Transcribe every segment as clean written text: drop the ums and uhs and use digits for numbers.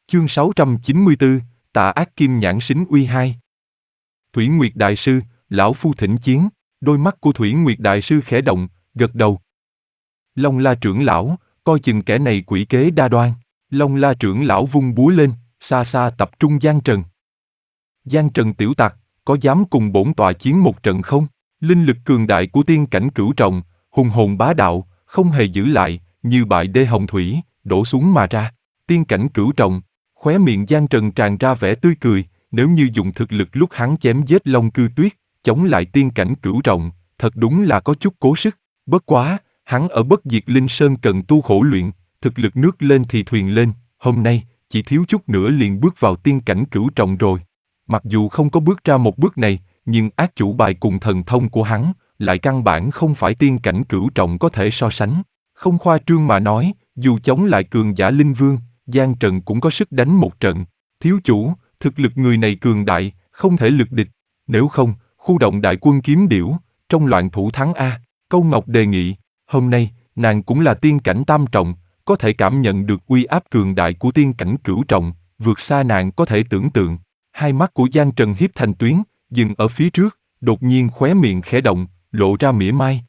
Chương 694, Tà ác kim nhãn sính uy 2. Thủy Nguyệt Đại Sư, lão phu thỉnh chiến. Đôi mắt của Thủy Nguyệt Đại Sư khẽ động, gật đầu. Long La trưởng lão, coi chừng kẻ này quỷ kế đa đoan. Long La trưởng lão vung búa lên, xa xa tập trung Giang Trần. Giang Trần tiểu tặc, có dám cùng bổn tọa chiến một trận không? Linh lực cường đại của tiên cảnh cửu trọng, hùng hồn bá đạo, không hề giữ lại, như bại đê hồng thủy, đổ xuống mà ra. Tiên cảnh cửu trọng, khóe miệng Giang Trần tràn ra vẻ tươi cười, nếu như dùng thực lực lúc hắn chém giết Long Cư Tuyết, chống lại tiên cảnh cửu trọng, thật đúng là có chút cố sức. Bất quá, hắn ở Bất Diệt Linh Sơn cần tu khổ luyện, thực lực nước lên thì thuyền lên, hôm nay, chỉ thiếu chút nữa liền bước vào tiên cảnh cửu trọng rồi. Mặc dù không có bước ra một bước này, nhưng ác chủ bài cùng thần thông của hắn, lại căn bản không phải tiên cảnh cửu trọng có thể so sánh. Không khoa trương mà nói, dù chống lại cường giả linh vương, Giang Trần cũng có sức đánh một trận. Thiếu chủ, thực lực người này cường đại, không thể lực địch. Nếu không, khu động đại quân kiếm điểu, trong loạn thủ thắng A. Câu Ngọc đề nghị, hôm nay, nàng cũng là tiên cảnh tam trọng, có thể cảm nhận được uy áp cường đại của tiên cảnh cửu trọng, vượt xa nàng có thể tưởng tượng. Hai mắt của Giang Trần hiếp thành tuyến, dừng ở phía trước, đột nhiên khóe miệng khẽ động, lộ ra mỉa mai.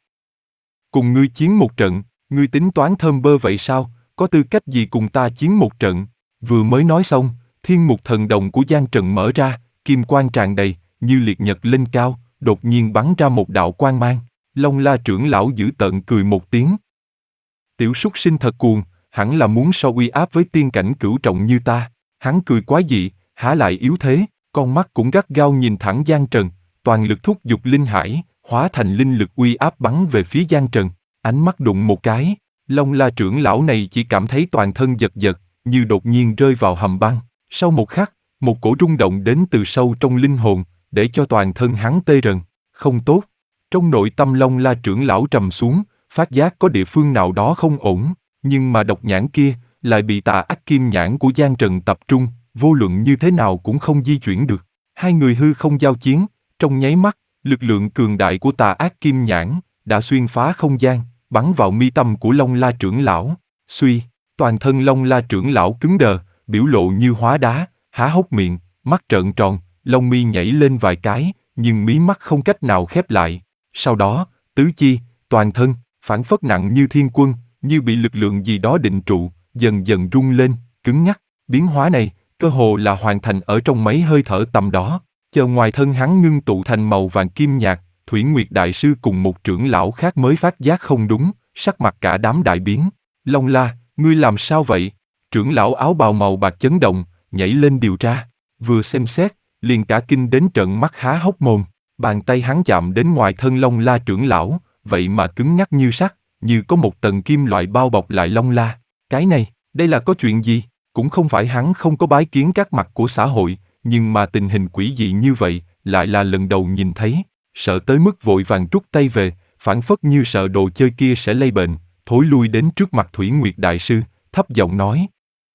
Cùng ngươi chiến một trận, ngươi tính toán thơm bơ vậy sao, có tư cách gì cùng ta chiến một trận? Vừa mới nói xong, thiên mục thần đồng của Giang Trần mở ra, kim quang tràn đầy, như liệt nhật lên cao, đột nhiên bắn ra một đạo quang mang. Long La trưởng lão dữ tợn cười một tiếng. Tiểu súc sinh thật cuồng, hẳn là muốn so uy áp với tiên cảnh cửu trọng như ta. Hắn cười quá dị, há lại yếu thế, con mắt cũng gắt gao nhìn thẳng Giang Trần, toàn lực thúc giục linh hải, hóa thành linh lực uy áp bắn về phía Giang Trần. Ánh mắt đụng một cái, Long La trưởng lão này chỉ cảm thấy toàn thân giật giật, như đột nhiên rơi vào hầm băng. Sau một khắc, một cổ rung động đến từ sâu trong linh hồn, để cho toàn thân hắn tê rần. Không tốt. Trong nội tâm Long La trưởng lão trầm xuống, phát giác có địa phương nào đó không ổn, nhưng mà độc nhãn kia lại bị tà ác kim nhãn của Giang Trần tập trung, vô luận như thế nào cũng không di chuyển được. Hai người hư không giao chiến, trong nháy mắt, lực lượng cường đại của tà ác kim nhãn đã xuyên phá không gian, bắn vào mi tâm của Long La trưởng lão. Suy, toàn thân Long La trưởng lão cứng đờ, biểu lộ như hóa đá, há hốc miệng, mắt trợn tròn, lông mi nhảy lên vài cái, nhưng mí mắt không cách nào khép lại. Sau đó, tứ chi, toàn thân, phảng phất nặng như thiên quân, như bị lực lượng gì đó định trụ, dần dần rung lên, cứng nhắc. Biến hóa này, cơ hồ là hoàn thành ở trong mấy hơi thở tầm đó. Chờ ngoài thân hắn ngưng tụ thành màu vàng kim nhạt, Thủy Nguyệt Đại Sư cùng một trưởng lão khác mới phát giác không đúng, sắc mặt cả đám đại biến. Long La, ngươi làm sao vậy? Trưởng lão áo bào màu bạc chấn động, nhảy lên điều tra. Vừa xem xét, liền cả kinh đến trợn mắt há hốc mồm. Bàn tay hắn chạm đến ngoài thân Long La trưởng lão, vậy mà cứng nhắc như sắt, như có một tầng kim loại bao bọc lại Long La. Cái này, đây là có chuyện gì? Cũng không phải hắn không có bái kiến các mặt của xã hội, nhưng mà tình hình quỷ dị như vậy, lại là lần đầu nhìn thấy. Sợ tới mức vội vàng rút tay về, phảng phất như sợ đồ chơi kia sẽ lây bệnh, thối lui đến trước mặt Thủy Nguyệt Đại Sư, thấp giọng nói.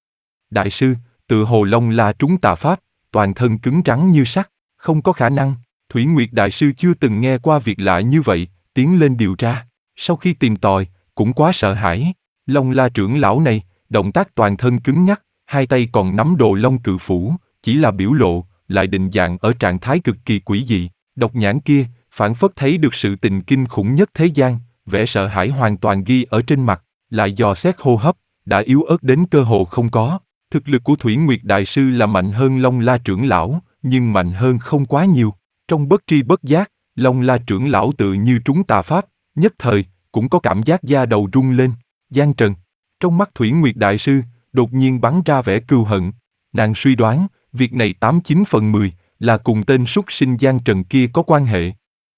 Đại sư, tự hồ Long La trúng tà pháp, toàn thân cứng rắn như sắt, không có khả năng. Thủy Nguyệt Đại Sư chưa từng nghe qua việc lạ như vậy, tiến lên điều tra. Sau khi tìm tòi, cũng quá sợ hãi. Long La trưởng lão này, động tác toàn thân cứng nhắc, hai tay còn nắm đồ long cự phủ, chỉ là biểu lộ, lại định dạng ở trạng thái cực kỳ quỷ dị. Độc nhãn kia, phảng phất thấy được sự tình kinh khủng nhất thế gian, vẻ sợ hãi hoàn toàn ghi ở trên mặt, lại dò xét hô hấp, đã yếu ớt đến cơ hồ không có. Thực lực của Thủy Nguyệt Đại Sư là mạnh hơn Long La trưởng lão, nhưng mạnh hơn không quá nhiều. Trong bất tri bất giác, Long La trưởng lão tự như trúng tà pháp, nhất thời, cũng có cảm giác da đầu rung lên. Giang Trần, trong mắt Thủy Nguyệt Đại Sư, đột nhiên bắn ra vẻ cừu hận. Nàng suy đoán, việc này 89/10, là cùng tên súc sinh Giang Trần kia có quan hệ.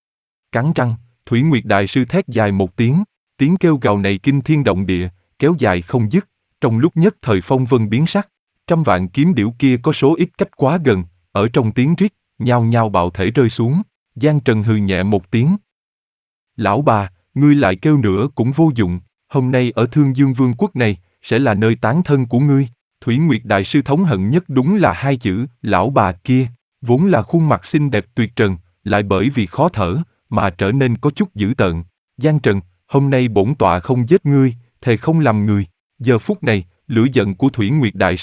Cắn răng, Thủy Nguyệt Đại Sư thét dài một tiếng, tiếng kêu gào này kinh thiên động địa, kéo dài không dứt, trong lúc nhất thời phong vân biến sắc. Trăm vạn kiếm điểu kia có số ít cách quá gần, ở trong tiếng rít, nhao nhao bạo thể rơi xuống. Giang Trần hừ nhẹ một tiếng. Lão bà, ngươi lại kêu nữa cũng vô dụng, hôm nay ở Thương Dương Vương quốc này, sẽ là nơi tán thân của ngươi. Thủy Nguyệt Đại Sư thống hận nhất đúng là hai chữ, lão bà kia, vốn là khuôn mặt xinh đẹp tuyệt trần, lại bởi vì khó thở, mà trở nên có chút dữ tợn. Giang Trần, hôm nay bổn tọa không giết ngươi, thề không làm người. Giờ phút này, lửa giận của Thủy Nguyệt Đại Sư,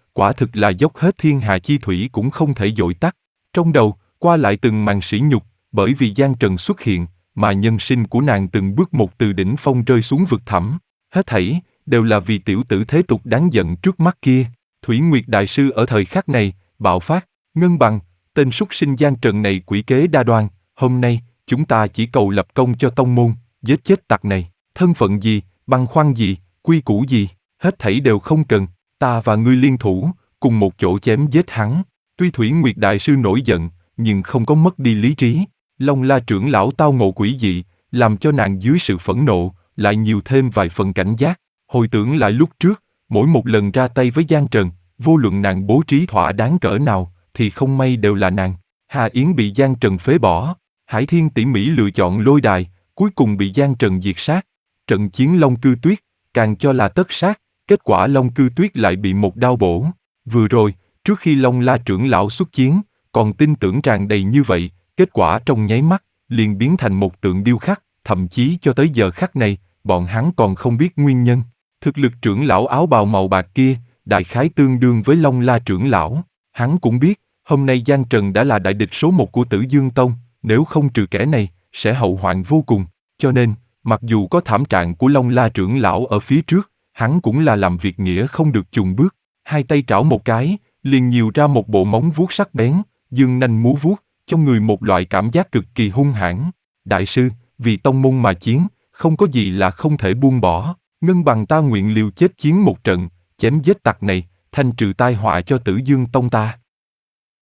quả thực là dốc hết thiên hà chi thủy cũng không thể dội tắt. Trong đầu, qua lại từng màn sỉ nhục, bởi vì Giang Trần xuất hiện, mà nhân sinh của nàng từng bước một từ đỉnh phong rơi xuống vực thẳm. Hết thảy, đều là vì tiểu tử thế tục đáng giận trước mắt kia. Thủy Nguyệt Đại Sư ở thời khắc này, bạo phát, ngân bằng, tên súc sinh Giang Trần này quỷ kế đa đoan, hôm nay, chúng ta chỉ cầu lập công cho tông môn, giết chết tặc này, thân phận gì, băn khoăn gì, quy củ gì, hết thảy đều không cần, ta và ngươi liên thủ, cùng một chỗ chém giết hắn. Tuy Thủy Nguyệt Đại Sư nổi giận, nhưng không có mất đi lý trí. Long La trưởng lão tao ngộ quỷ dị, làm cho nàng dưới sự phẫn nộ, lại nhiều thêm vài phần cảnh giác. Hồi tưởng lại lúc trước, mỗi một lần ra tay với Giang Trần, vô luận nàng bố trí thỏa đáng cỡ nào, thì không may đều là nàng. Hà Yến bị Giang Trần phế bỏ, Hải Thiên tỉ mỉ lựa chọn lôi đài, cuối cùng bị Giang Trần diệt sát. Trận chiến Long Cư Tuyết, càng cho là tất sát, kết quả Long Cư Tuyết lại bị một đao bổ. Vừa rồi, trước khi Long La trưởng lão xuất chiến, còn tin tưởng tràn đầy như vậy, kết quả trong nháy mắt, liền biến thành một tượng điêu khắc, thậm chí cho tới giờ khắc này, bọn hắn còn không biết nguyên nhân. Thực lực trưởng lão áo bào màu bạc kia, đại khái tương đương với Long La trưởng lão. Hắn cũng biết, hôm nay Giang Trần đã là đại địch số một của Tử Dương Tông, nếu không trừ kẻ này, sẽ hậu hoạn vô cùng. Cho nên, mặc dù có thảm trạng của Long La trưởng lão ở phía trước, hắn cũng là làm việc nghĩa không được chùn bước. Hai tay trảo một cái, liền nhiều ra một bộ móng vuốt sắc bén, dương nanh múa vuốt, cho người một loại cảm giác cực kỳ hung hãn. Đại sư, vì tông môn mà chiến, không có gì là không thể buông bỏ. Ngân bằng ta nguyện liều chết chiến một trận, chém giết tặc này, thanh trừ tai họa cho Tử Dương Tông ta.